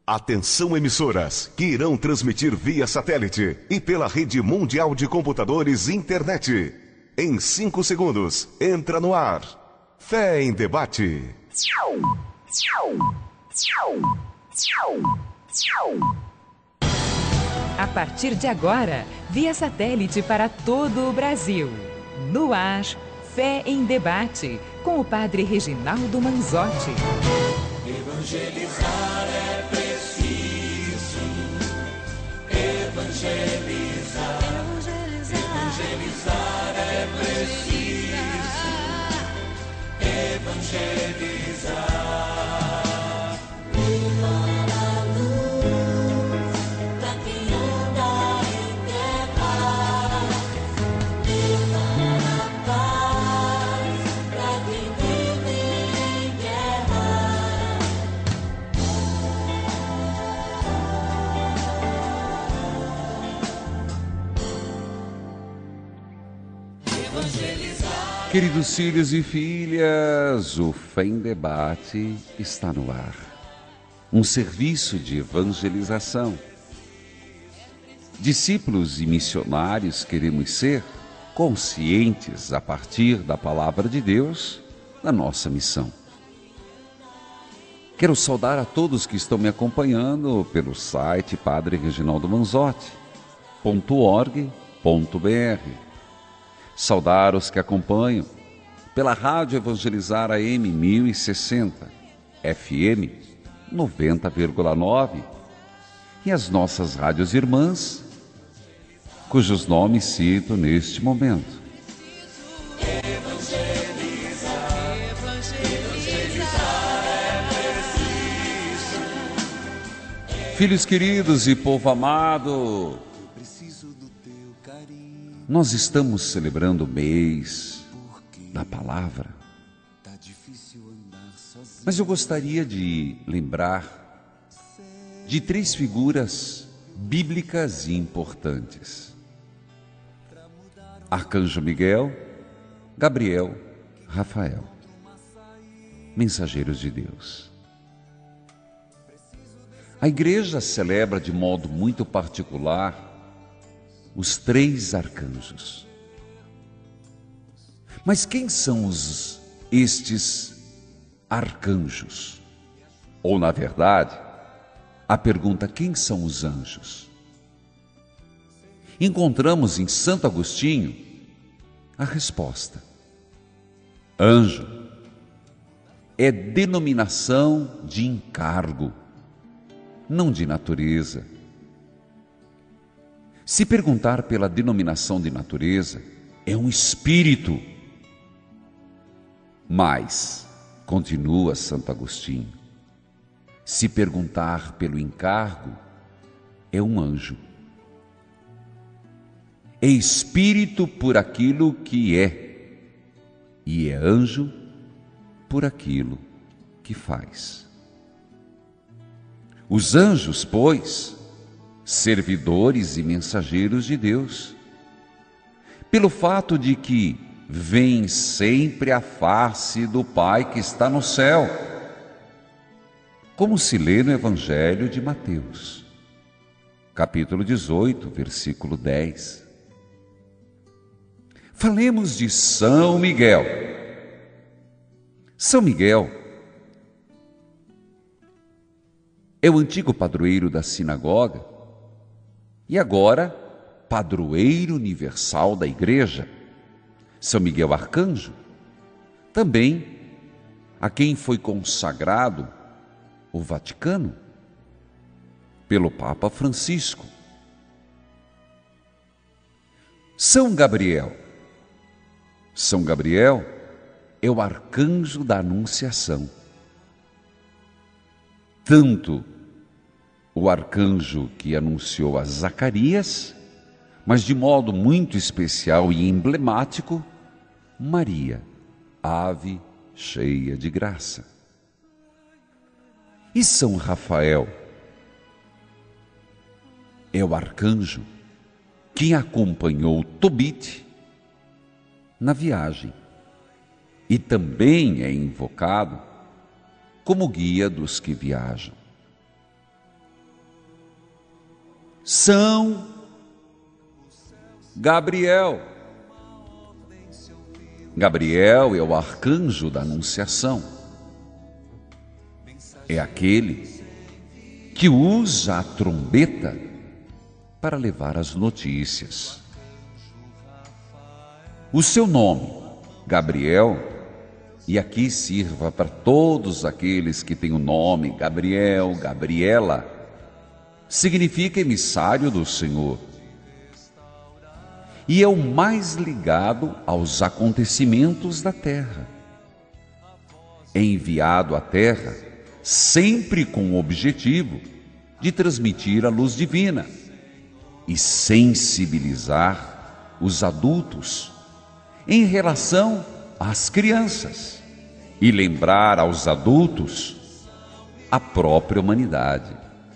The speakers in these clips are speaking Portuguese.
Atenção, emissoras que irão transmitir via satélite e pela rede mundial de computadores internet. Em 5 segundos, entra no ar. Fé em Debate. A partir de agora, via satélite para todo o Brasil. No ar, Fé em Debate, com o padre Reginaldo Manzotti. Evangelizar é preciso. Evangelizar. Evangelizar é preciso. Evangelizar. Levar a luz pra quem anda em guerra. Levar a paz pra quem vive em guerra. Queridos filhos e filhas, o Fé em Debate está no ar. Um serviço de evangelização. Discípulos e missionários queremos ser, conscientes a partir da palavra de Deus, da nossa missão. Quero saudar a todos que estão me acompanhando pelo site padrereginaldomanzotti.org.br. Saudar os que acompanham pela Rádio Evangelizar AM 1060, FM 90,9 e as nossas rádios irmãs, cujos nomes cito neste momento. Filhos queridos e povo amado, nós estamos celebrando o mês da palavra, mas eu gostaria de lembrar de 3 figuras bíblicas e importantes: Arcanjo Miguel, Gabriel, Rafael, mensageiros de Deus. A igreja celebra de modo muito particular os 3 arcanjos. Mas quem são estes arcanjos? Ou, na verdade, a pergunta: quem são os anjos? Encontramos em Santo Agostinho a resposta. Anjo é denominação de encargo, não de natureza. Se perguntar pela denominação de natureza, é um espírito. Mas, continua Santo Agostinho, se perguntar pelo encargo, é um anjo. É espírito por aquilo que é, e é anjo por aquilo que faz. Os anjos, pois, servidores e mensageiros de Deus, pelo fato de que veem sempre a face do Pai que está no céu, como se lê no Evangelho de Mateus, capítulo 18, versículo 10. Falemos de São Miguel. São Miguel é o antigo padroeiro da sinagoga e agora padroeiro universal da igreja. São Miguel Arcanjo, também a quem foi consagrado o Vaticano pelo Papa Francisco. São Gabriel. São Gabriel é o arcanjo da Anunciação. Tanto o arcanjo que anunciou a Zacarias, mas de modo muito especial e emblemático, Maria, ave cheia de graça. E São Rafael é o arcanjo que acompanhou Tobit na viagem e também é invocado como guia dos que viajam. São Gabriel. Gabriel é o arcanjo da Anunciação. É aquele que usa a trombeta para levar as notícias. O seu nome, Gabriel, e aqui sirva para todos aqueles que têm o nome Gabriel, Gabriela, significa emissário do Senhor. E é o mais ligado aos acontecimentos da terra. É enviado à terra sempre com o objetivo de transmitir a luz divina e sensibilizar os adultos em relação às crianças e lembrar aos adultos a própria humanidade.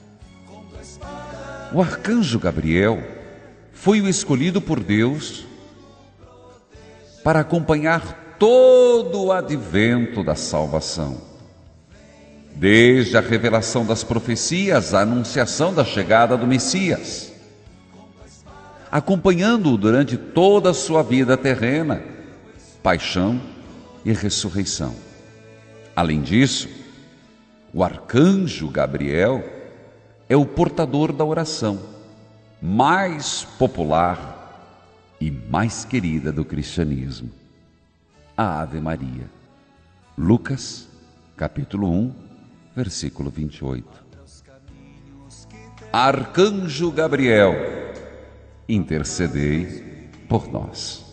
O arcanjo Gabriel foi o escolhido por Deus para acompanhar todo o advento da salvação. Desde a revelação das profecias, a anunciação da chegada do Messias, acompanhando-o durante toda a sua vida terrena, paixão e ressurreição. Além disso, o arcanjo Gabriel é o portador da oração mais popular e mais querida do cristianismo, a Ave Maria. Lucas, capítulo 1, versículo 28. Arcanjo Gabriel, intercedei por nós.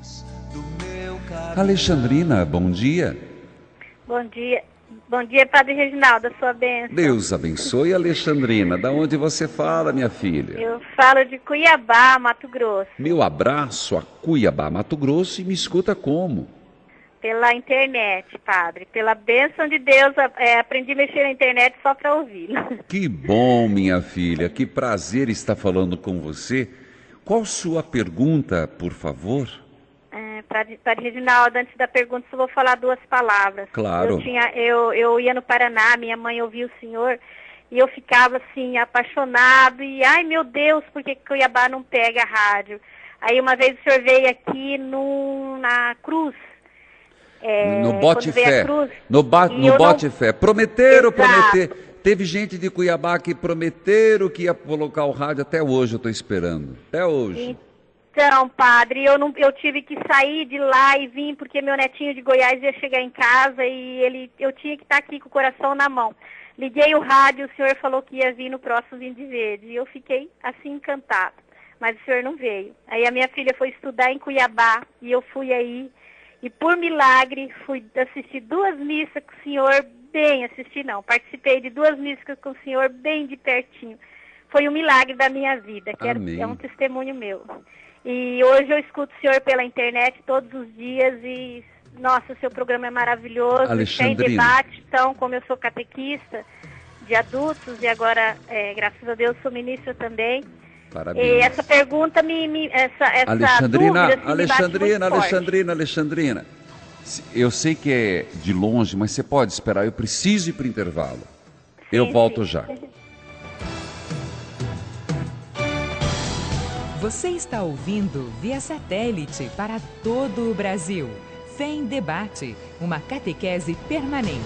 Alexandrina, bom dia. Bom dia. Bom dia, Padre Reginaldo, a sua bênção. Deus abençoe, Alexandrina. Da onde você fala, minha filha? Eu falo de Cuiabá, Mato Grosso. Meu abraço a Cuiabá, Mato Grosso, e me escuta como? Pela internet, Padre. Pela bênção de Deus, aprendi a mexer na internet só para ouvi-lo. Que bom, minha filha. Que prazer estar falando com você. Qual sua pergunta, por favor? Padre Reginaldo, antes da pergunta, só vou falar duas palavras. Claro. Eu ia no Paraná, minha mãe ouvia o senhor, e eu ficava assim, apaixonado, e ai meu Deus, por que Cuiabá não pega a rádio? Aí uma vez o senhor veio aqui na Cruz. No Bote Fé. No Bote Fé. Prometeram. Teve gente de Cuiabá que prometeram que ia colocar o rádio, até hoje eu estou esperando. Até hoje. Então, Padre, eu tive que sair de lá e vim porque meu netinho de Goiás ia chegar em casa e eu tinha que estar aqui com o coração na mão. Liguei o rádio, o senhor falou que ia vir no próximo Vinho de Verde e eu fiquei assim encantada, mas o senhor não veio. Aí a minha filha foi estudar em Cuiabá e eu fui aí e por milagre fui assistir 2 missas com o senhor, participei de 2 missas com o senhor bem de pertinho. Foi um milagre da minha vida, que é um testemunho meu. E hoje eu escuto o senhor pela internet todos os dias e, nossa, o seu programa é maravilhoso. Tem debate, então, como eu sou catequista de adultos e agora, graças a Deus, sou ministra também. Parabéns. E essa pergunta Alexandrina, eu sei que é de longe, mas você pode esperar, eu preciso ir para o intervalo. Eu volto já. Você está ouvindo via satélite para todo o Brasil. Fé em Debate, uma catequese permanente.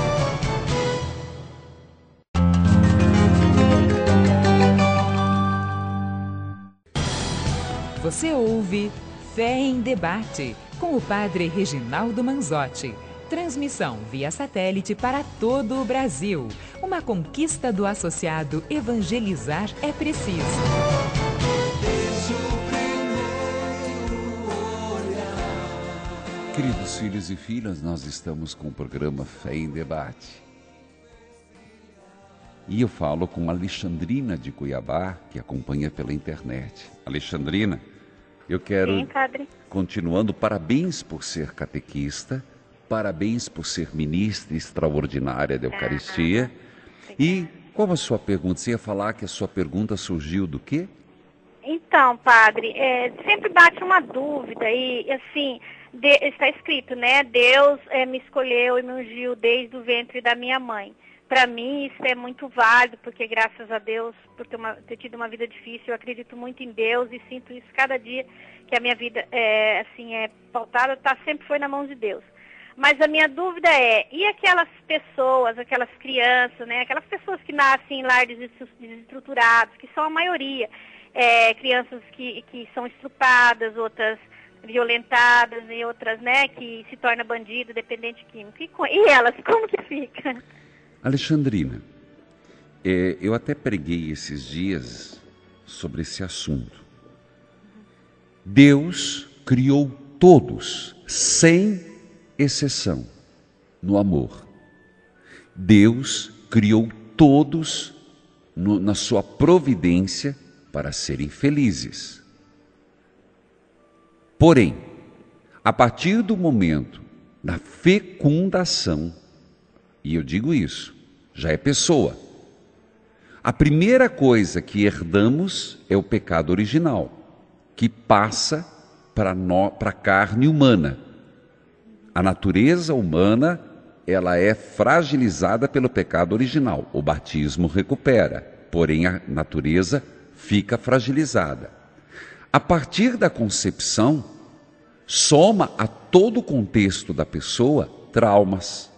Você ouve Fé em Debate, com o Padre Reginaldo Manzotti. Transmissão via satélite para todo o Brasil. Uma conquista do associado Evangelizar é Preciso. Queridos filhos e filhas, nós estamos com o programa Fé em Debate. E eu falo com Alexandrina de Cuiabá, que acompanha pela internet. Alexandrina, eu quero, continuando, parabéns por ser catequista, parabéns por ser ministra extraordinária da Eucaristia. E qual a sua pergunta? Você ia falar que a sua pergunta surgiu do quê? Então, Padre, sempre bate uma dúvida e, assim, está escrito, né? Deus me escolheu e me ungiu desde o ventre da minha mãe. para mim isso é muito válido, porque graças a Deus, por ter tido uma vida difícil, eu acredito muito em Deus e sinto isso cada dia que a minha vida é pautada, sempre foi na mão de Deus. Mas a minha dúvida e aquelas pessoas, aquelas crianças, né, aquelas pessoas que nascem em lares desestruturados, que são a maioria, crianças que são estrupadas, outras violentadas e outras, né, que se tornam bandido, dependente químico. E elas, como que fica? Alexandrina, eu até preguei esses dias sobre esse assunto. Deus criou todos, sem exceção, no amor. Deus criou todos na sua providência para serem felizes. Porém, a partir do momento da fecundação, e eu digo isso, já é pessoa, a primeira coisa que herdamos é o pecado original, que passa para a carne humana. A natureza humana, ela é fragilizada pelo pecado original. O batismo recupera, porém a natureza fica fragilizada. A partir da concepção, soma a todo o contexto da pessoa traumas,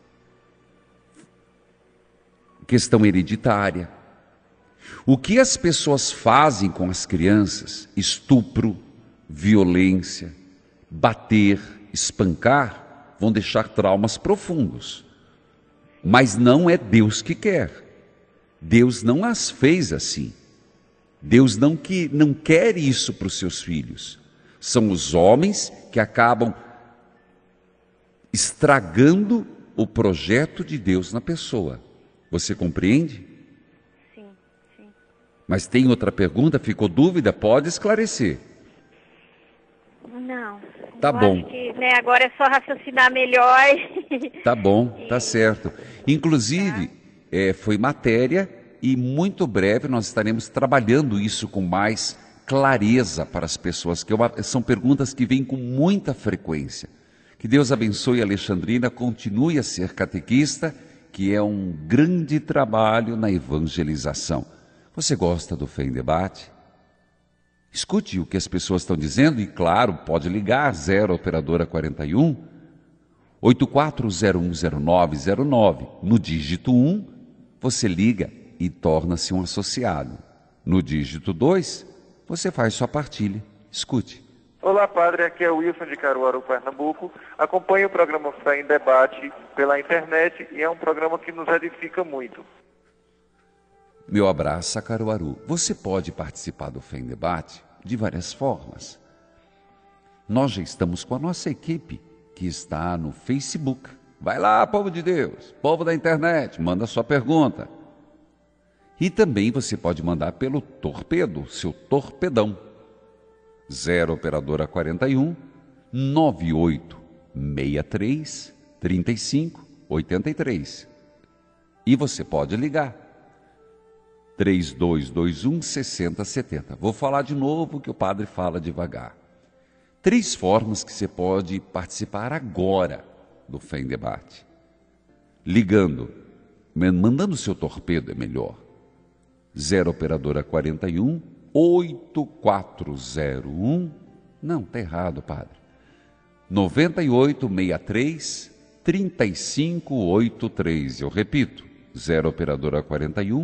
questão hereditária. O que as pessoas fazem com as crianças? Estupro, violência, bater, espancar, vão deixar traumas profundos. Mas não é Deus que quer. Deus não as fez assim. Deus não quer isso para os seus filhos. São os homens que acabam estragando o projeto de Deus na pessoa. Você compreende? Sim, sim. Mas tem outra pergunta? Ficou dúvida? Pode esclarecer. Não. Tá bom. Acho que, agora é só raciocinar melhor. Tá bom, tá certo. Inclusive, foi matéria e muito breve nós estaremos trabalhando isso com mais clareza para as pessoas, que são perguntas que vêm com muita frequência. Que Deus abençoe a Alexandrina, continue a ser catequista, que é um grande trabalho na evangelização. Você gosta do Fé em Debate? Escute o que as pessoas estão dizendo e, claro, pode ligar 0 operadora 41 84010909. No dígito 1, você liga e torna-se um associado. No dígito 2, você faz sua partilha. Escute. Olá, padre. Aqui é o Wilson de Caruaru, Pernambuco. Acompanho o programa Fé em Debate pela internet e é um programa que nos edifica muito. Meu abraço a Caruaru. Você pode participar do Fé em Debate de várias formas. Nós já estamos com a nossa equipe, que está no Facebook. Vai lá, povo de Deus, povo da internet, manda sua pergunta. E também você pode mandar pelo torpedo, seu torpedão. 0 operadora 41 9863 3583. E você pode ligar 3221 6070. Vou falar de novo que o padre fala devagar. 3 formas que você pode participar agora do Fé em Debate. Ligando, mandando seu torpedo é melhor. 0 operadora 41 8401. Não, está errado, padre. 9863 3583. Eu repito, 0 operadora 41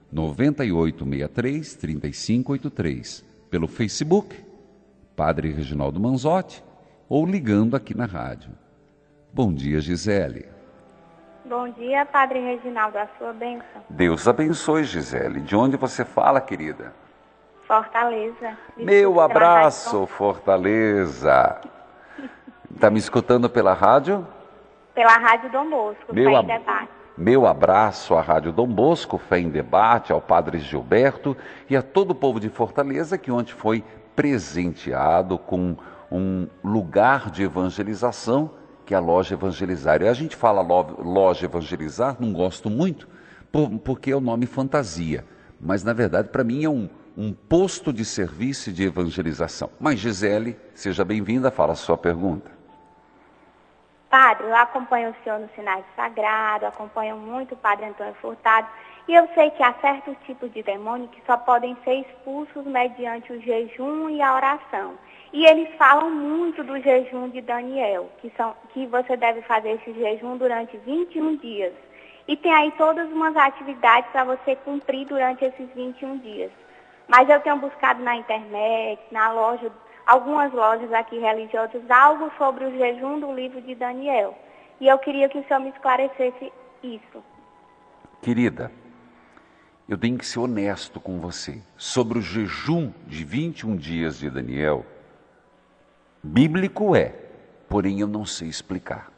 9863 3583. Pelo Facebook, Padre Reginaldo Manzotti, ou ligando aqui na rádio. Bom dia, Gisele. Bom dia, Padre Reginaldo, a sua bênção. Deus abençoe, Gisele. De onde você fala, querida? Fortaleza. Meu abraço, Fortaleza. Está me escutando pela rádio? Pela Rádio Dom Bosco, Fé em Debate. Meu abraço à Rádio Dom Bosco, Fé em Debate, ao Padre Gilberto e a todo o povo de Fortaleza que ontem foi presenteado com um lugar de evangelização, que é a Loja Evangelizar. E a gente fala Loja Evangelizar, não gosto muito, porque é o nome fantasia. Mas, na verdade, para mim é um posto de serviço de evangelização. Mas, Gisele, seja bem-vinda, fala a sua pergunta. Padre, eu acompanho o senhor no Sinais Sagrado, acompanho muito o Padre Antônio Furtado, e eu sei que há certos tipos de demônio que só podem ser expulsos mediante o jejum e a oração. E eles falam muito do jejum de Daniel, que você deve fazer esse jejum durante 21 dias. E tem aí todas umas atividades para você cumprir durante esses 21 dias. Mas eu tenho buscado na internet, na loja, algumas lojas aqui religiosas, algo sobre o jejum do livro de Daniel. E eu queria que o senhor me esclarecesse isso. Querida, eu tenho que ser honesto com você. Sobre o jejum de 21 dias de Daniel, bíblico é, porém eu não sei explicar.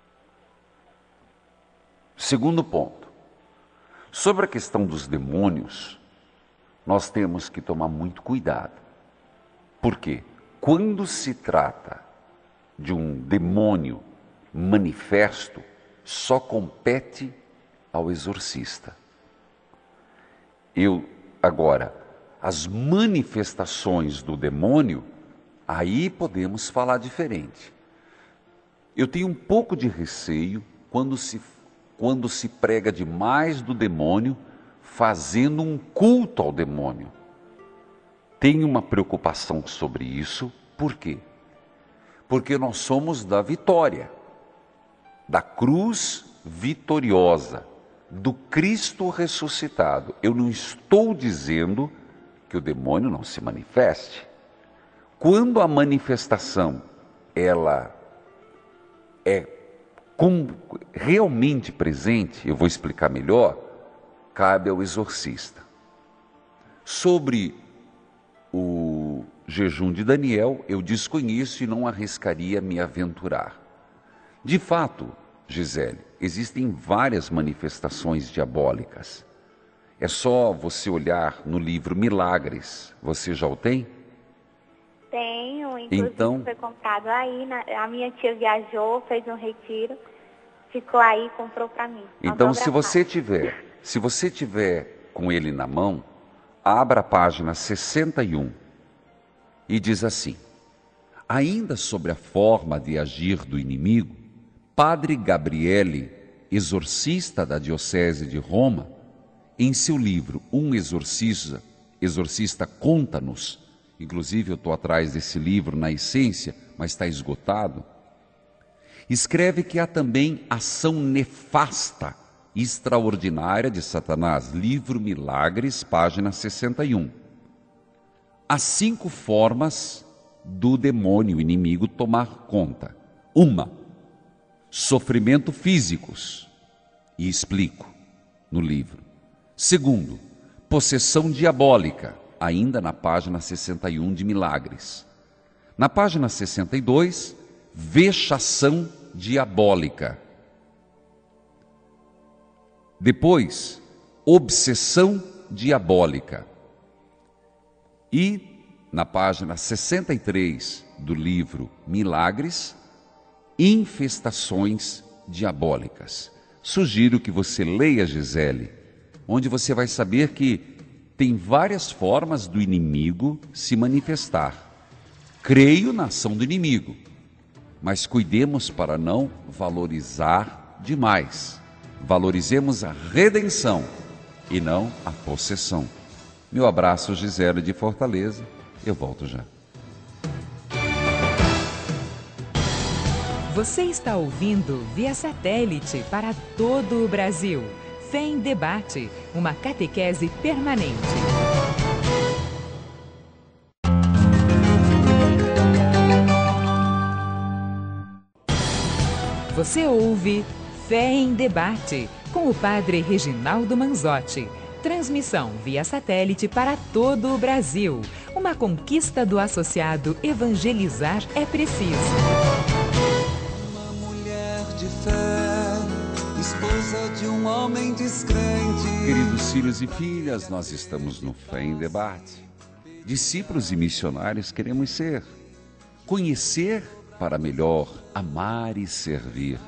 Segundo ponto, sobre a questão dos demônios, nós temos que tomar muito cuidado. Por quê? Quando se trata de um demônio manifesto, só compete ao exorcista. Agora, as manifestações do demônio, aí podemos falar diferente. Eu tenho um pouco de receio quando se prega demais do demônio, fazendo um culto ao demônio. Tenho uma preocupação sobre isso, por quê? Porque nós somos da vitória, da cruz vitoriosa, do Cristo ressuscitado. Eu não estou dizendo que o demônio não se manifeste. Quando a manifestação, ela é realmente presente, eu vou explicar melhor, cabe ao exorcista. Sobre o jejum de Daniel, eu desconheço e não arriscaria me aventurar. De fato, Gisele, existem várias manifestações diabólicas. É só você olhar no livro Milagres. Você já o tem? Tenho, inclusive então, foi comprado aí. A minha tia viajou, fez um retiro, ficou aí, comprou para mim. Então, se você tiver com ele na mão, abra a página 61 e diz assim: ainda sobre a forma de agir do inimigo, Padre Gabriele, exorcista da Diocese de Roma, em seu livro Um Exorcista Conta-nos, inclusive eu estou atrás desse livro na essência, mas está esgotado, escreve que há também ação nefasta, extraordinária de Satanás, livro Milagres, página 61. Há 5 formas do demônio inimigo tomar conta. 1. Sofrimento físicos, e explico no livro. 2. Possessão diabólica, ainda na página 61 de Milagres. Na página 62, vexação diabólica. Depois, obsessão diabólica. E na página 63 do livro Milagres, infestações diabólicas. Sugiro que você leia, Gisele, onde você vai saber que tem várias formas do inimigo se manifestar. Creio na ação do inimigo, mas cuidemos para não valorizar demais. Valorizemos a redenção e não a possessão. Meu abraço, Gisele de Fortaleza. Eu volto já. Você está ouvindo via satélite para todo o Brasil. Fé em Debate, uma catequese permanente. Você ouve Fé em Debate, com o Padre Reginaldo Manzotti. Transmissão via satélite para todo o Brasil. Uma conquista do associado Evangelizar é Preciso. Uma mulher de fé, esposa de um homem descrente. Queridos filhos e filhas, nós estamos no Fé em Debate. Discípulos e missionários queremos ser. Conhecer para melhor amar e servir.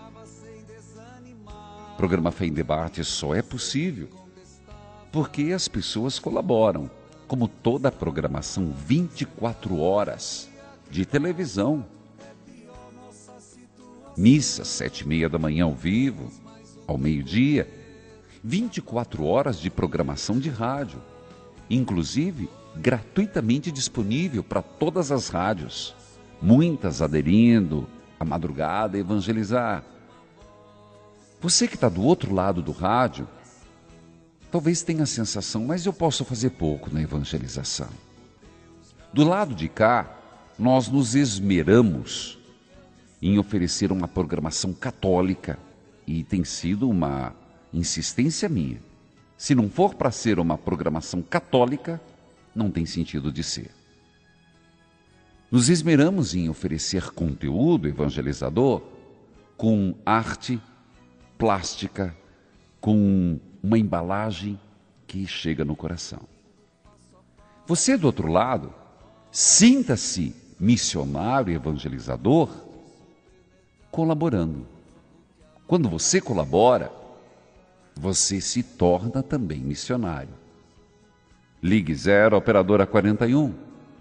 O programa Fé em Debate só é possível porque as pessoas colaboram, como toda a programação 24 horas de televisão. missa 7h30 da manhã ao vivo, ao meio-dia, 24 horas de programação de rádio, inclusive gratuitamente disponível para todas as rádios, muitas aderindo à madrugada a evangelizar. Você que está do outro lado do rádio, talvez tenha a sensação, mas eu posso fazer pouco na evangelização. Do lado de cá, nós nos esmeramos em oferecer uma programação católica e tem sido uma insistência minha. Se não for para ser uma programação católica, não tem sentido de ser. Nos esmeramos em oferecer conteúdo evangelizador com arte plástica, com uma embalagem que chega no coração. Você do outro lado, sinta-se missionário e evangelizador colaborando. Quando você colabora, você se torna também missionário. Ligue 0 operadora 41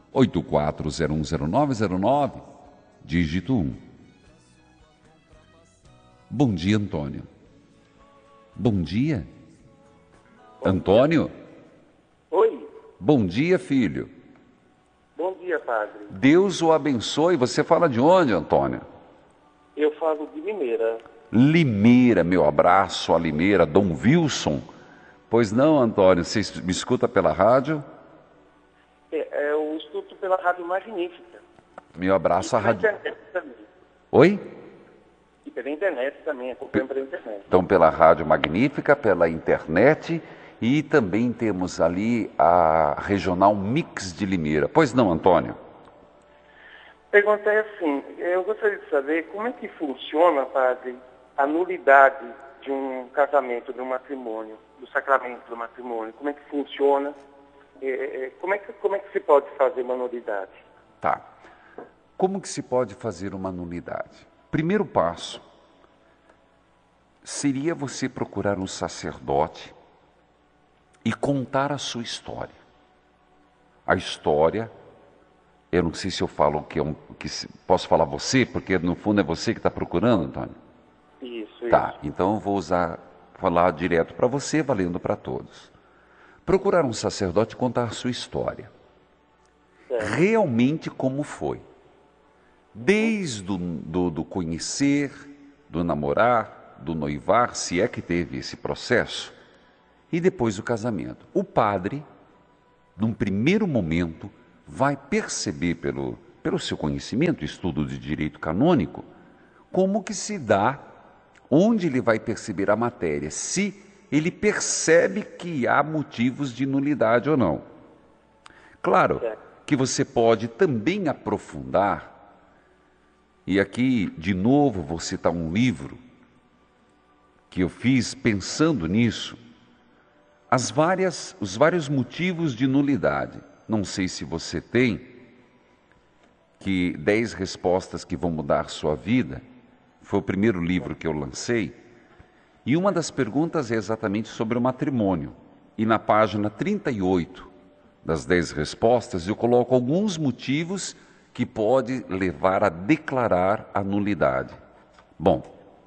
84010909, dígito 1. Bom dia, Antônio. Bom dia. Antônio? Oi. Bom dia, filho. Bom dia, padre. Deus o abençoe. Você fala de onde, Antônio? Eu falo de Limeira. Limeira, meu abraço a Limeira, Dom Wilson. Pois não, Antônio, você me escuta pela rádio? Eu escuto pela Rádio Magnífica. Meu abraço à rádio. Internet também. Oi? E pela internet também, acompanho pela internet. Então, pela Rádio Magnífica, pela internet, e também temos ali a Regional Mix de Limeira. Pois não, Antônio? Pergunta é assim, eu gostaria de saber como é que funciona, padre, a nulidade de um casamento, de um matrimônio, do sacramento do matrimônio. Como é que funciona? Como é que se pode fazer uma nulidade? Tá. Como que se pode fazer uma nulidade? Primeiro passo seria você procurar um sacerdote e contar a sua história. A história, eu não sei se eu falo posso falar você, porque no fundo é você que está procurando, Antônio? Isso. Tá, então eu vou falar direto para você, valendo para todos. Procurar um sacerdote e contar a sua história. Realmente como foi. Desde do conhecer, do namorar, do noivar, se é que teve esse processo, e depois o casamento. O padre, num primeiro momento, vai perceber pelo seu conhecimento, estudo de direito canônico, como que se dá, onde ele vai perceber a matéria, se ele percebe que há motivos de nulidade ou não. Claro que você pode também aprofundar, e aqui, de novo, vou citar um livro que eu fiz pensando nisso, os vários motivos de nulidade. Não sei se você tem, que 10 respostas que vão mudar sua vida, foi o primeiro livro que eu lancei, e uma das perguntas é exatamente sobre o matrimônio. E na página 38 das 10 respostas, eu coloco alguns motivos que pode levar a declarar a nulidade. Bom,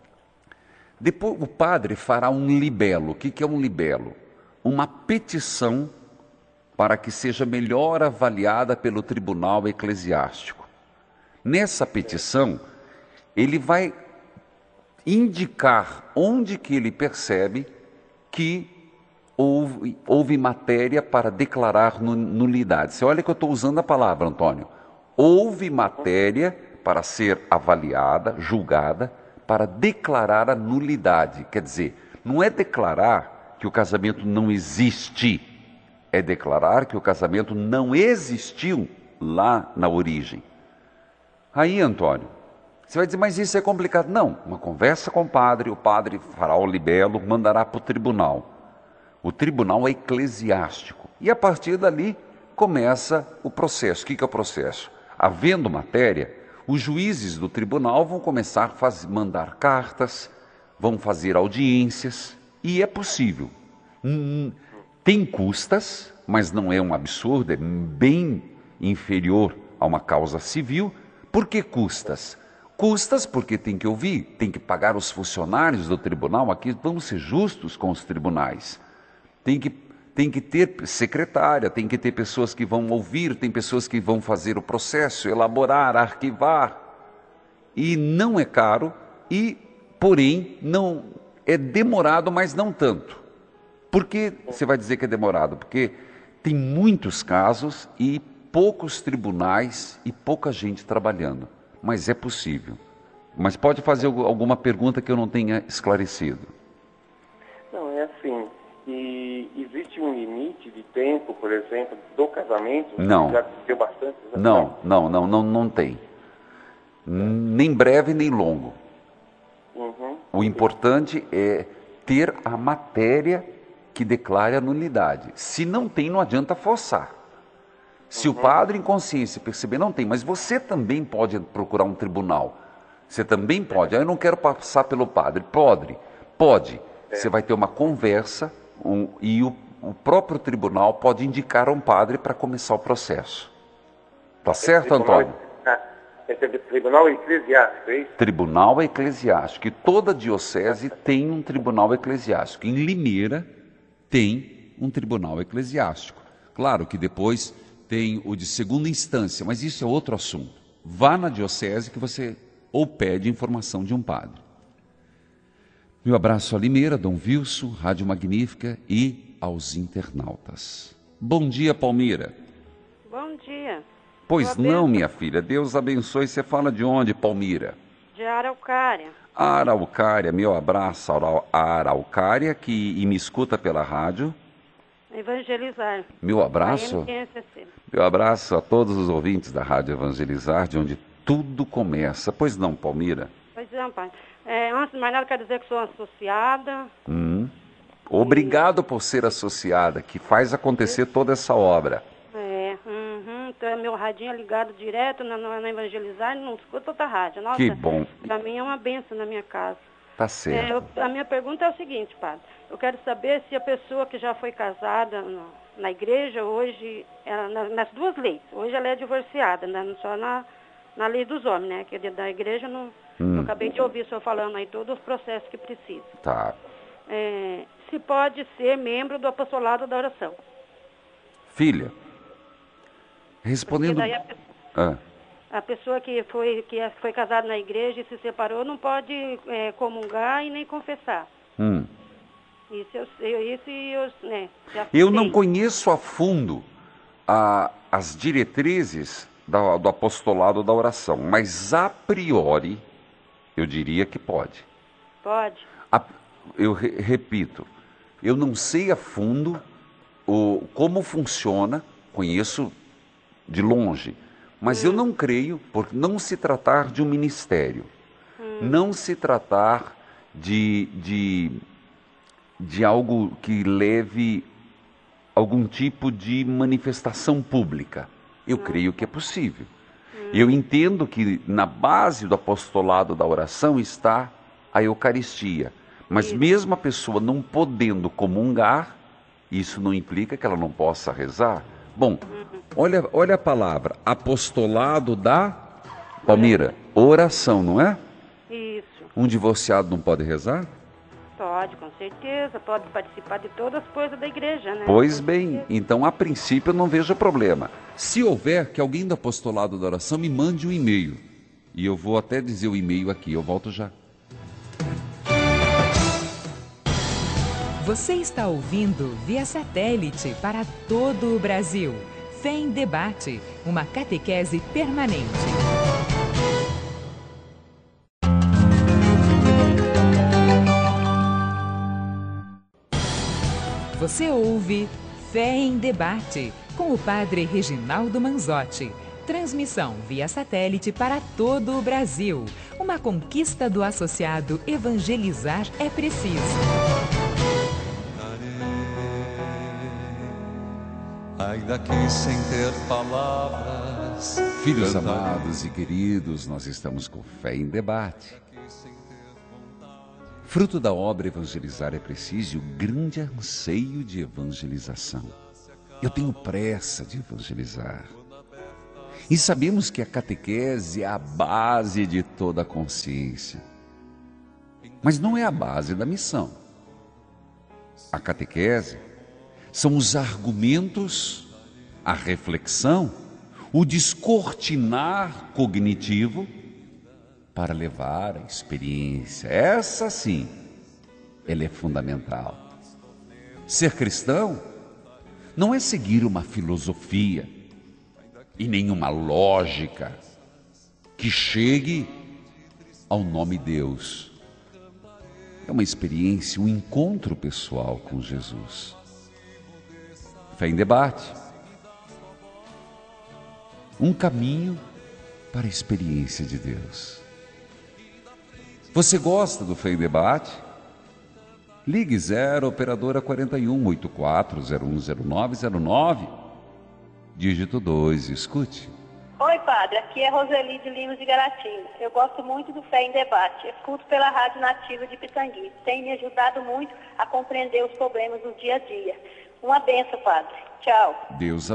depois o padre fará um libelo. O que é um libelo? Uma petição para que seja melhor avaliada pelo tribunal eclesiástico. Nessa petição, ele vai indicar onde que ele percebe que houve matéria para declarar nulidade. Você olha que eu estou usando a palavra, Antônio. Houve matéria para ser avaliada, julgada, para declarar a nulidade. Quer dizer, não é declarar que o casamento não existe, é declarar que o casamento não existiu lá na origem. Aí, Antônio, você vai dizer, mas isso é complicado. Não, uma conversa com o padre fará o libelo, mandará para o tribunal. O tribunal é eclesiástico. E a partir dali começa o processo. O que é o processo? Havendo matéria, os juízes do tribunal vão começar a mandar cartas, vão fazer audiências, e é possível. Tem custas, mas não é um absurdo, é bem inferior a uma causa civil. Por que custas? Custas, porque tem que ouvir, tem que pagar os funcionários do tribunal. Aqui vamos ser justos com os tribunais. Tem que ter secretária, tem que ter pessoas que vão ouvir, tem pessoas que vão fazer o processo, elaborar, arquivar. E não é caro, porém, não é demorado, mas não tanto. Por que você vai dizer que é demorado? Porque tem muitos casos e poucos tribunais e pouca gente trabalhando. Mas é possível. Mas pode fazer alguma pergunta que eu não tenha esclarecido. Não, é assim. E existe um limite de tempo, por exemplo, do casamento? Não. Já deu bastante? Não tem. Nem breve, nem longo. Uhum. O importante é ter a matéria que declare a nulidade. Se não tem, não adianta forçar. Se o padre em consciência perceber, não tem, mas você também pode procurar um tribunal. Você também pode. Eu não quero passar pelo padre. Pode. Você vai ter uma conversa e o próprio tribunal pode indicar a um padre para começar o processo. Tá certo, Antônio? É tribunal eclesiástico, é isso? Tribunal eclesiástico. E toda diocese tem um tribunal eclesiástico. Em Limeira tem um tribunal eclesiástico. Claro que depois tem o de segunda instância, mas isso é outro assunto. Vá na diocese que você ou pede informação de um padre. Meu abraço a Limeira, Dom Wilson, Rádio Magnífica e aos internautas. Bom dia, Palmira. Bom dia. Pois não, minha filha. Deus abençoe. Você fala de onde, Palmira? De Araucária. Araucária. Meu abraço a Araucária, que me escuta pela rádio. Evangelizar. Meu abraço. Meu abraço a todos os ouvintes da Rádio Evangelizar, de onde tudo começa. Pois não, Palmira? Pois não, pai. Antes de mais nada, quero dizer que sou associada. Obrigado por ser associada, que faz acontecer toda essa obra. Então, meu radinho é ligado direto na Evangelizar, não escuta outra rádio. Nossa, que bom. Para mim é uma bênção na minha casa. Tá certo. A minha pergunta é o seguinte, padre. Eu quero saber se a pessoa que já foi casada na igreja, hoje, nas duas leis, hoje ela é divorciada, né? Só na lei dos homens, né? Que da igreja, não, eu acabei de ouvir o senhor falando aí todos os processos que precisa. Tá. Se pode ser membro do apostolado da oração. Filha, respondendo... A pessoa que foi casada na igreja e se separou não pode comungar e nem confessar. Eu não conheço a fundo as diretrizes do apostolado da oração, mas a priori eu diria que pode. Pode. Eu repito, eu não sei a fundo como funciona, conheço de longe, mas eu não creio, por não se tratar de um ministério, não se tratar de algo que leve algum tipo de manifestação pública. Eu creio que é possível. Eu entendo que na base do apostolado da oração está a Eucaristia, mas mesmo a pessoa não podendo comungar, isso não implica que ela não possa rezar. Bom, olha a palavra, apostolado da, Palmira, oração, não é? Isso. Um divorciado não pode rezar? Pode, com certeza, pode participar de todas as coisas da igreja, né? Pois bem, então a princípio eu não vejo problema. Se houver, que alguém do apostolado da oração me mande um e-mail, e eu vou até dizer o e-mail aqui, eu volto já. Você está ouvindo via satélite para todo o Brasil. Fé em Debate, uma catequese permanente. Você ouve Fé em Debate, com o Padre Reginaldo Manzotti. Transmissão via satélite para todo o Brasil. Uma conquista do associado Evangelizar é Preciso. Ainda que sem ter palavras. Filhos amados e queridos, nós estamos com Fé em Debate. Fruto da obra Evangelizar é Preciso, o grande anseio de evangelização. Eu tenho pressa de evangelizar. E sabemos que a catequese é a base de toda a consciência. Mas não é a base da missão. A catequese são os argumentos, a reflexão, o descortinar cognitivo para levar a experiência. Essa sim, ela é fundamental. Ser cristão não é seguir uma filosofia e nenhuma lógica que chegue ao nome Deus. É uma experiência, um encontro pessoal com Jesus. Fé em Debate. Um caminho para a experiência de Deus. Você gosta do Fé em Debate? Ligue 0 operadora 41 84010909, dígito 2, escute. Oi, padre, aqui é Roseli de Lima de Garatinga. Eu gosto muito do Fé em Debate. Escuto pela Rádio Nativa de Pitangui. Tem me ajudado muito a compreender os problemas do dia a dia. Uma benção, padre. Tchau. Deus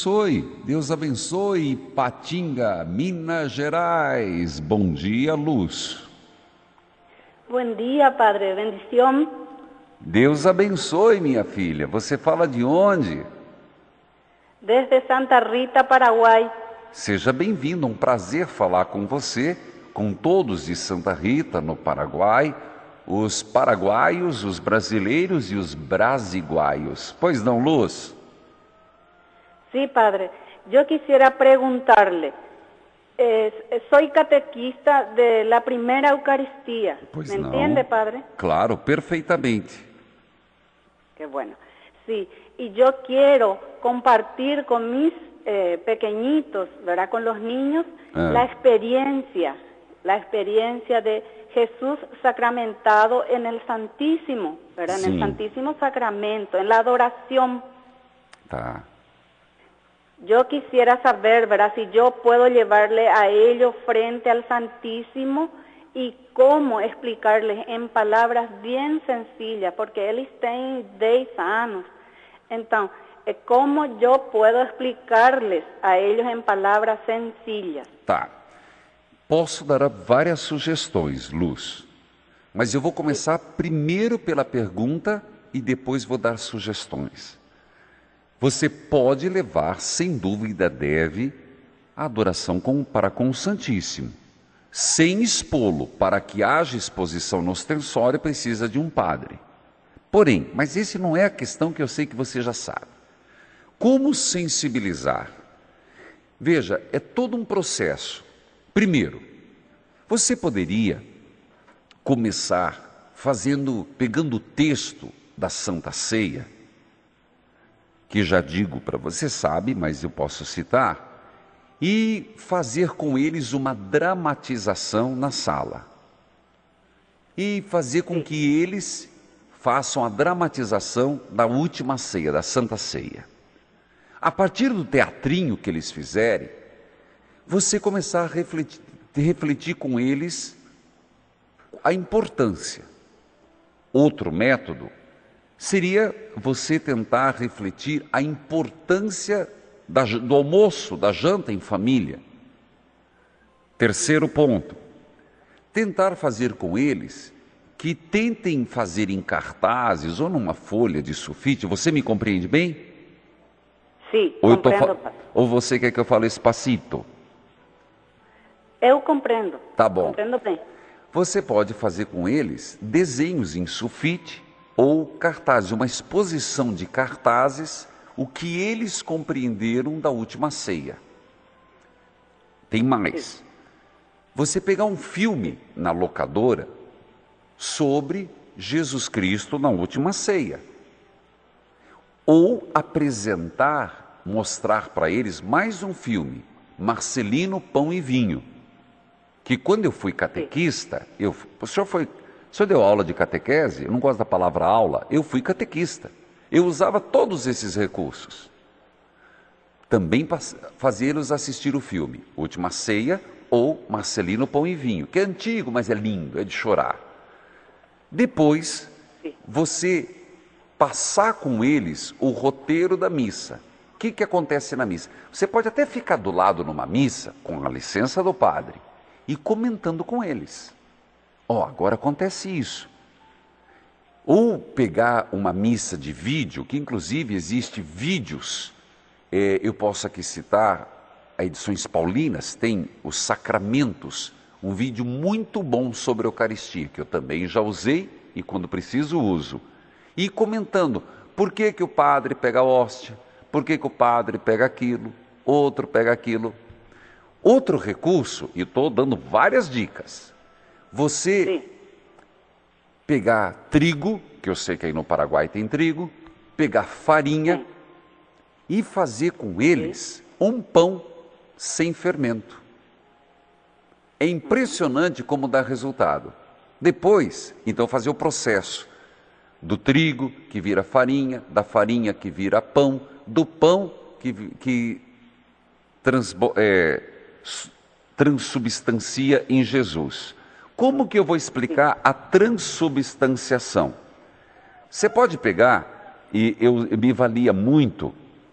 abençoe, Patinga, Minas Gerais. Bom dia, Luz. Bom dia, padre. Bendição. Deus abençoe, minha filha. Você fala de onde? Desde Santa Rita, Paraguai. Seja bem-vindo, um prazer falar com você, com todos de Santa Rita, no Paraguai, os paraguaios, os brasileiros e os brasiguaios. Pois não, Luz? Sí, padre. Yo quisiera preguntarle, soy catequista de la primera Eucaristía. Pois ¿Me não. entiende, padre? Claro, perfeitamente. Qué bueno. Sí, y yo quiero compartir con mis pequeñitos, ¿verdad? Con los niños, la experiencia de Jesús sacramentado en el Santísimo, ¿verdad? Sí. En el Santísimo Sacramento, en la adoración. Tá. Yo quisiera saber, ¿verdad? Si yo puedo llevarle a ellos frente al Santísimo y cómo explicarles en palabras bien sencillas, porque eles têm 10 anos. Então, como eu posso explicar-lhes a eles em palavras sencillas? Tá. Posso dar várias sugestões, Luz. Mas eu vou começar primeiro pela pergunta e depois vou dar sugestões. Você pode levar, sem dúvida deve, a adoração para com o Santíssimo. Sem expô-lo, para que haja exposição no ostensório, precisa de um padre. Porém, mas esse não é a questão que eu sei que você já sabe. Como sensibilizar? Veja, é todo um processo. Primeiro, você poderia começar pegando o texto da Santa Ceia, que já digo para você, sabe, mas eu posso citar, e fazer com eles uma dramatização na sala. E fazer com que eles façam a dramatização da última ceia, da Santa Ceia. A partir do teatrinho que eles fizerem, você começar a refletir com eles a importância. Outro método seria você tentar refletir a importância do almoço, da janta em família. Terceiro ponto, tentar fazer com eles que tentem fazer em cartazes ou numa folha de sulfite. Você me compreende bem? Sim, Ou, compreendo. ou você quer que eu fale espacito? Eu compreendo. Tá bom. Compreendo bem. Você pode fazer com eles desenhos em sulfite ou cartazes, uma exposição de cartazes, o que eles compreenderam da última ceia. Tem mais. Você pegar um filme na locadora sobre Jesus Cristo na última ceia. Ou apresentar, mostrar para eles mais um filme, Marcelino, Pão e Vinho. Que quando eu fui catequista, o senhor deu aula de catequese? Eu não gosto da palavra aula, eu fui catequista. Eu usava todos esses recursos. Também fazia-los assistir o filme Última Ceia ou Marcelino, Pão e Vinho, que é antigo, mas é lindo, é de chorar. Depois, você passar com eles o roteiro da missa. O que acontece na missa? Você pode até ficar do lado numa missa, com a licença do padre, e comentando com eles. Agora acontece isso. Ou pegar uma missa de vídeo, que inclusive existe vídeos, eu posso aqui citar a Edições Paulinas, tem os Sacramentos, um vídeo muito bom sobre a Eucaristia, que eu também já usei e quando preciso uso. E comentando, por que o padre pega a hóstia, por que o padre pega aquilo, outro pega aquilo. Outro recurso, e estou dando várias dicas, você pegar trigo, que eu sei que aí no Paraguai tem trigo, pegar farinha e fazer com eles um pão sem fermento. É impressionante como dá resultado. Depois, então, fazer o processo do trigo que vira farinha, da farinha que vira pão, do pão que transubstancia em Jesus. Como que eu vou explicar a transubstanciação? Você pode pegar, e eu me valia muito,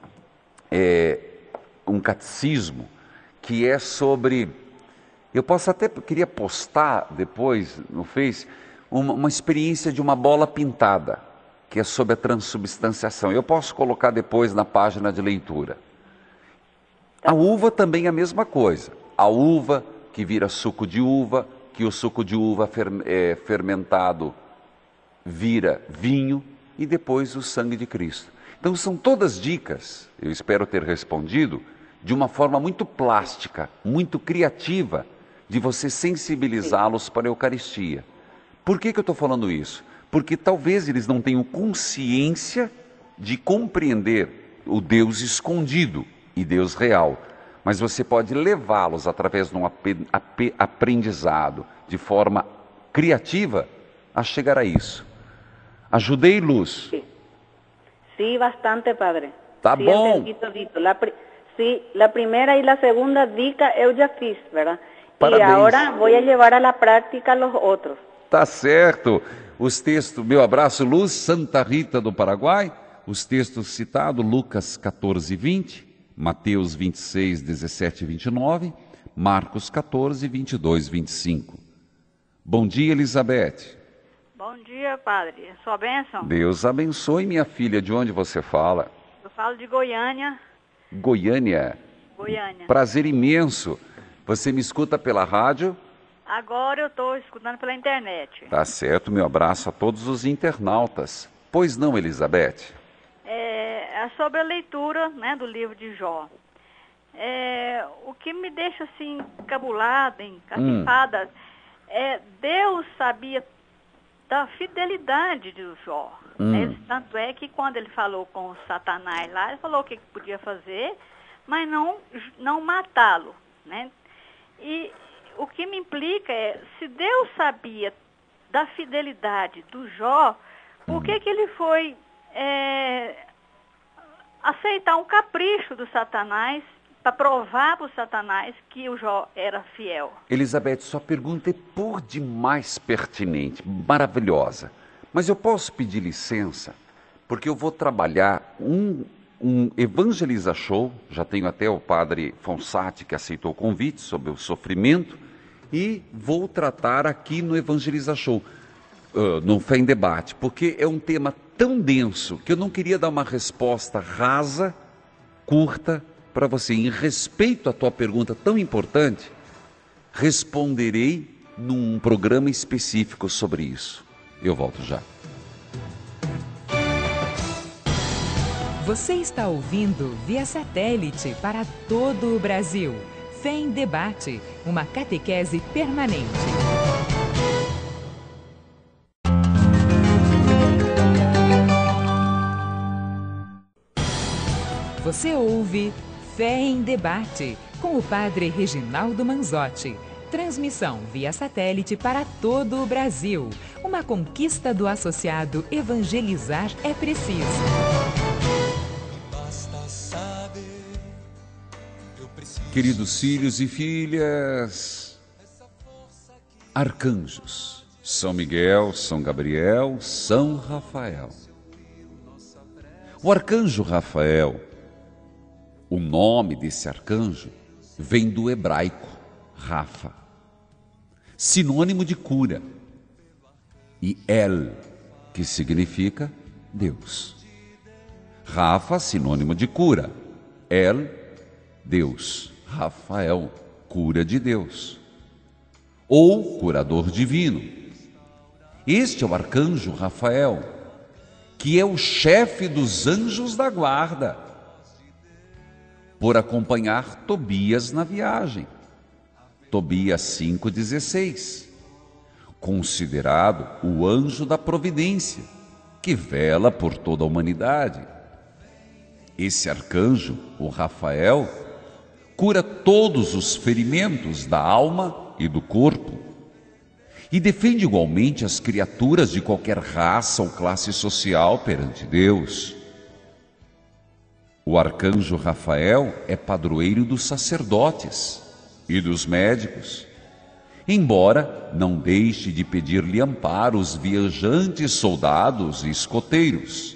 um catecismo que é sobre, eu posso até, queria postar depois no Face, uma experiência de uma bola pintada, que é sobre a transubstanciação. Eu posso colocar depois na página de leitura. A uva também é a mesma coisa. A uva que vira suco de uva, que o suco de uva fermentado vira vinho e depois o sangue de Cristo. Então são todas dicas, eu espero ter respondido, de uma forma muito plástica, muito criativa, de você sensibilizá-los para a Eucaristia. Por que eu estou falando isso? Porque talvez eles não tenham consciência de compreender o Deus escondido e Deus real. Mas você pode levá-los através de um aprendizado, de forma criativa, a chegar a isso. Ajudei, Luz? Sí, bastante, padre. Tá sí, bom. Entendí todito. La primera y la segunda dica eu já fiz, ¿verdad? Parabéns. Y ahora voy a llevar a la práctica los otros. Tá certo. Os textos, meu abraço, Luz, Santa Rita do Paraguai. Os textos citados, Lucas 14, 20, Mateus 26, 17 e 29, Marcos 14, 22, 25. Bom dia, Elizabeth. Bom dia, padre. Sua bênção? Deus abençoe, minha filha. De onde você fala? Eu falo de Goiânia. Goiânia. Goiânia. Prazer imenso. Você me escuta pela rádio? Agora eu estou escutando pela internet. Tá certo, meu abraço a todos os internautas. Pois não, Elizabeth? É sobre a leitura, né, do livro de Jó. O que me deixa assim encabulada, encacipada, Deus sabia da fidelidade de Jó. Tanto é que quando ele falou com o Satanás lá, ele falou o que podia fazer, mas não matá-lo, né? E o que me implica se Deus sabia da fidelidade do Jó, por que ele foi aceitar um capricho do Satanás para provar para o Satanás que o Jó era fiel? Elizabeth, sua pergunta é por demais pertinente, maravilhosa. Mas eu posso pedir licença, porque eu vou trabalhar um Evangeliza Show, já tenho até o padre Fonsati que aceitou o convite sobre o sofrimento, e vou tratar aqui no Evangeliza Show, no Fé em Debate, porque é um tema tão denso que eu não queria dar uma resposta rasa, curta, para você. Em respeito à tua pergunta tão importante, responderei num programa específico sobre isso. Eu volto já. Você está ouvindo via satélite para todo o Brasil. Fé em Debate, uma catequese permanente. Você ouve Fé em Debate, com o padre Reginaldo Manzotti. Transmissão via satélite para todo o Brasil. Uma conquista do associado Evangelizar é Preciso. Queridos filhos e filhas, arcanjos, São Miguel, São Gabriel, São Rafael. O arcanjo Rafael O nome desse arcanjo vem do hebraico, Rafa, sinônimo de cura, e El, que significa Deus. Rafa, sinônimo de cura, El, Deus, Rafael, cura de Deus, ou curador divino. Este é o arcanjo Rafael, que é o chefe dos anjos da guarda, por acompanhar Tobias na viagem. Tobias 5,16, considerado o anjo da providência, que vela por toda a humanidade. Esse arcanjo, o Rafael, cura todos os ferimentos da alma e do corpo, e defende igualmente as criaturas de qualquer raça ou classe social perante Deus. O arcanjo Rafael é padroeiro dos sacerdotes e dos médicos, embora não deixe de pedir-lhe amparo aos viajantes, soldados e escoteiros.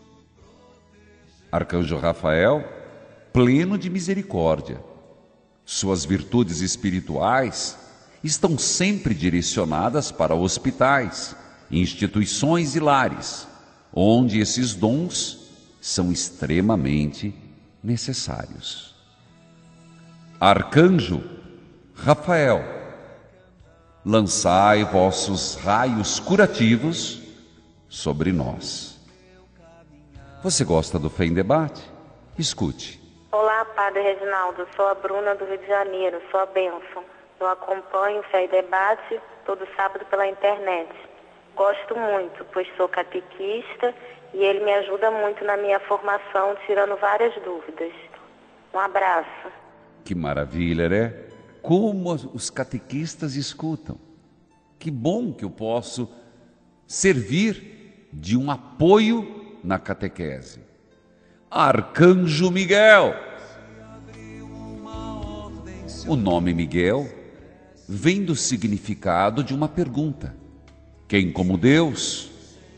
Arcanjo Rafael, pleno de misericórdia, suas virtudes espirituais estão sempre direcionadas para hospitais, instituições e lares, onde esses dons são extremamente necessários. Arcanjo Rafael, lançai vossos raios curativos sobre nós. Você gosta do Fé em Debate? Escute. Olá, Padre Reginaldo. Sou a Bruna do Rio de Janeiro. Sou a bênção. Eu acompanho o Fé em Debate todo sábado pela internet. Gosto muito, pois sou catequista e ele me ajuda muito na minha formação, tirando várias dúvidas. Um abraço. Que maravilha, né? Como os catequistas escutam. Que bom que eu posso servir de um apoio na catequese. Arcanjo Miguel. O nome Miguel vem do significado de uma pergunta: quem como Deus?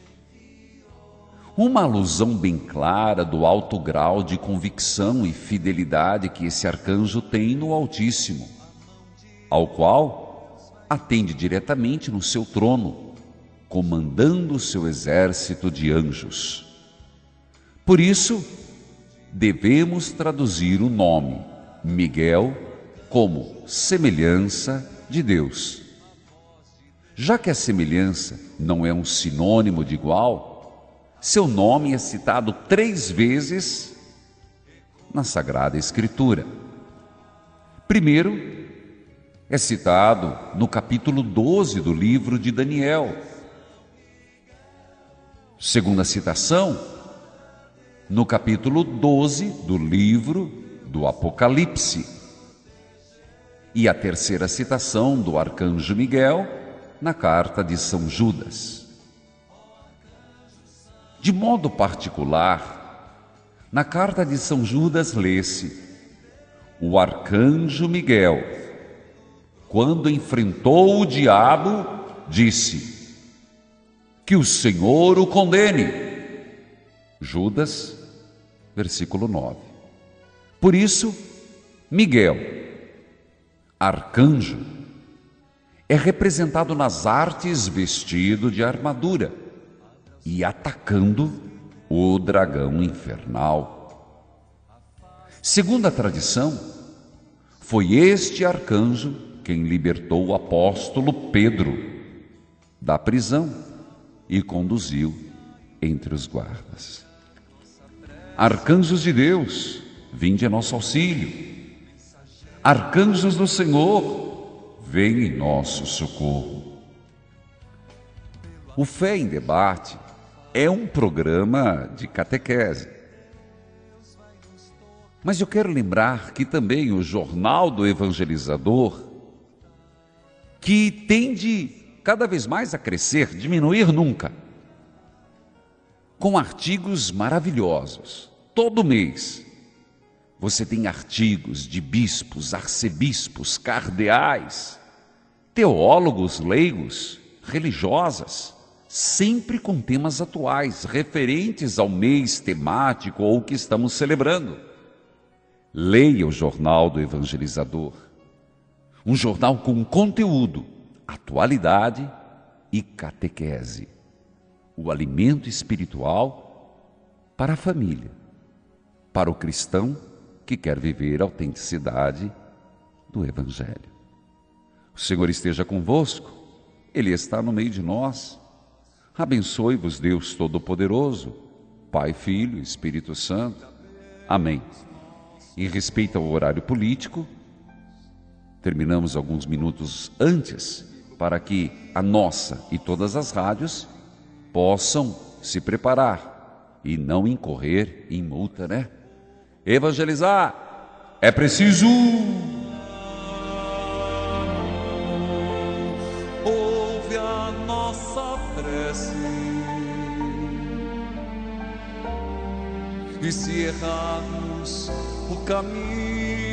Uma alusão bem clara do alto grau de convicção e fidelidade que esse arcanjo tem no Altíssimo, ao qual atende diretamente no seu trono, comandando o seu exército de anjos. Por isso, devemos traduzir o nome Miguel como semelhança de Deus. Já que a semelhança não é um sinônimo de igual, seu nome é citado 3 vezes na Sagrada Escritura. Primeiro, é citado no capítulo 12 do livro de Daniel. Segunda citação, no capítulo 12 do livro do Apocalipse. E a terceira citação do arcanjo Miguel na carta de São Judas. De modo particular, na carta de São Judas lê-se: o arcanjo Miguel, quando enfrentou o diabo, disse: que o Senhor o condene. Judas, versículo 9. Por isso, Miguel, arcanjo, é representado nas artes vestido de armadura e atacando o dragão infernal. Segundo a tradição, foi este arcanjo quem libertou o apóstolo Pedro da prisão e conduziu entre os guardas. Arcanjos de Deus, vinde a nosso auxílio. Arcanjos do Senhor, vem em nosso socorro. O Fé em Debate é um programa de catequese. Mas eu quero lembrar que também o Jornal do Evangelizador, que tende cada vez mais a crescer, diminuir nunca, com artigos maravilhosos. Todo mês você tem artigos de bispos, arcebispos, cardeais, teólogos, leigos, religiosas, sempre com temas atuais, referentes ao mês temático ou que estamos celebrando. leia o Jornal do Evangelizador. Um jornal com conteúdo, atualidade e catequese. O alimento espiritual para a família, para o cristão que quer viver a autenticidade do Evangelho. O Senhor esteja convosco, Ele está no meio de nós. Abençoe-vos, Deus Todo-Poderoso, Pai, Filho e Espírito Santo. Amém. Em respeito ao horário político, terminamos alguns minutos antes para que a nossa e todas as rádios possam se preparar e não incorrer em multa, né? Evangelizar é preciso. Ouve a nossa prece, e se errarmos o caminho,